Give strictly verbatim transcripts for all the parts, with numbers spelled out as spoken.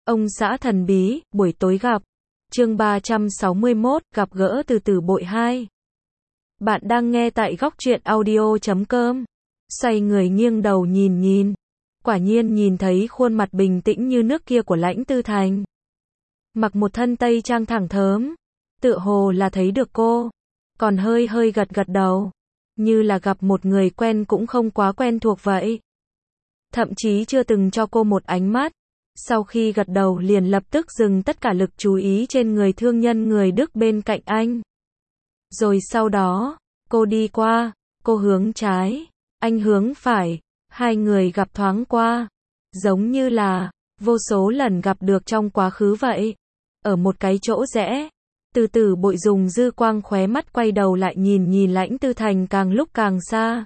Ông xã thần bí, buổi tối gặp. Chương ba trăm sáu mươi mốt, gặp gỡ từ từ bội hai. Bạn đang nghe tại góc truyện audio chấm com. Xoay người nghiêng đầu nhìn nhìn. Quả nhiên nhìn thấy khuôn mặt bình tĩnh như nước kia của Lãnh Tư Thành. Mặc một thân tây trang thẳng thớm. Tựa hồ là thấy được cô. Còn hơi hơi gật gật đầu. Như là gặp một người quen cũng không quá quen thuộc vậy. Thậm chí chưa từng cho cô một ánh mắt. Sau khi gật đầu liền lập tức dừng tất cả lực chú ý trên người thương nhân người Đức bên cạnh anh. Rồi sau đó, cô đi qua, cô hướng trái, anh hướng phải, hai người gặp thoáng qua. Giống như là, vô số lần gặp được trong quá khứ vậy. Ở một cái chỗ rẽ, từ từ bội dùng dư quang khóe mắt quay đầu lại nhìn nhìn Lãnh Tư Thành càng lúc càng xa.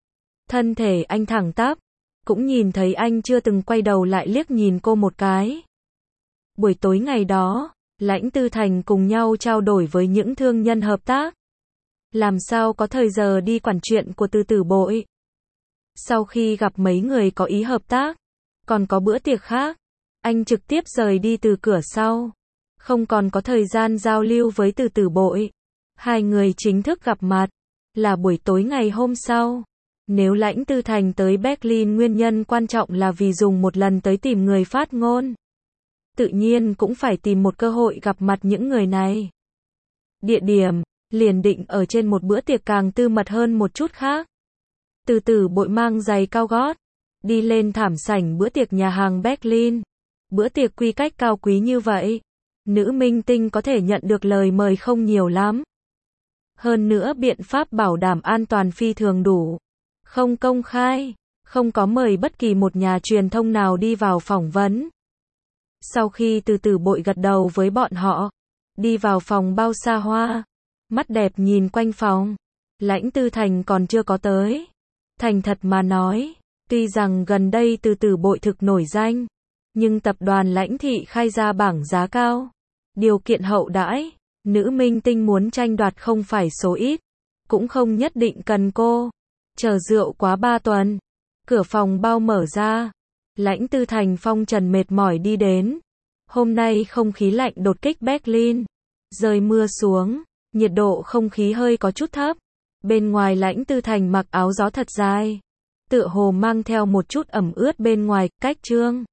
Thân thể anh thẳng tắp. Cũng nhìn thấy anh chưa từng quay đầu lại liếc nhìn cô một cái. Buổi tối ngày đó, Lãnh Tư Thành cùng nhau trao đổi với những thương nhân hợp tác. Làm sao có thời giờ đi quản chuyện của từ từ bội. Sau khi gặp mấy người có ý hợp tác, còn có bữa tiệc khác, anh trực tiếp rời đi từ cửa sau. Không còn có thời gian giao lưu với từ từ bội. Hai người chính thức gặp mặt, là buổi tối ngày hôm sau. Nếu Lãnh Tư Thành tới Berlin nguyên nhân quan trọng là vì dùng một lần tới tìm người phát ngôn. Tự nhiên cũng phải tìm một cơ hội gặp mặt những người này. Địa điểm, liền định ở trên một bữa tiệc càng tư mật hơn một chút khác. Từ từ bội mang giày cao gót, đi lên thảm sảnh bữa tiệc nhà hàng Berlin. Bữa tiệc quy cách cao quý như vậy, nữ minh tinh có thể nhận được lời mời không nhiều lắm. Hơn nữa biện pháp bảo đảm an toàn phi thường đủ. Không công khai, không có mời bất kỳ một nhà truyền thông nào đi vào phỏng vấn. Sau khi từ từ bội gật đầu với bọn họ, đi vào phòng bao xa hoa, mắt đẹp nhìn quanh phòng, Lãnh Tư Thành còn chưa có tới. Thành thật mà nói, tuy rằng gần đây từ từ bội thực nổi danh, nhưng tập đoàn Lãnh thị khai ra bảng giá cao, điều kiện hậu đãi, nữ minh tinh muốn tranh đoạt không phải số ít, cũng không nhất định cần cô. Chờ rượu quá ba tuần, cửa phòng bao mở ra, Lãnh Tư Thành phong trần mệt mỏi đi đến. Hôm nay không khí lạnh đột kích Berlin, rơi mưa xuống, nhiệt độ không khí hơi có chút thấp. Bên ngoài Lãnh Tư Thành mặc áo gió thật dài, tựa hồ mang theo một chút ẩm ướt bên ngoài, cách trương.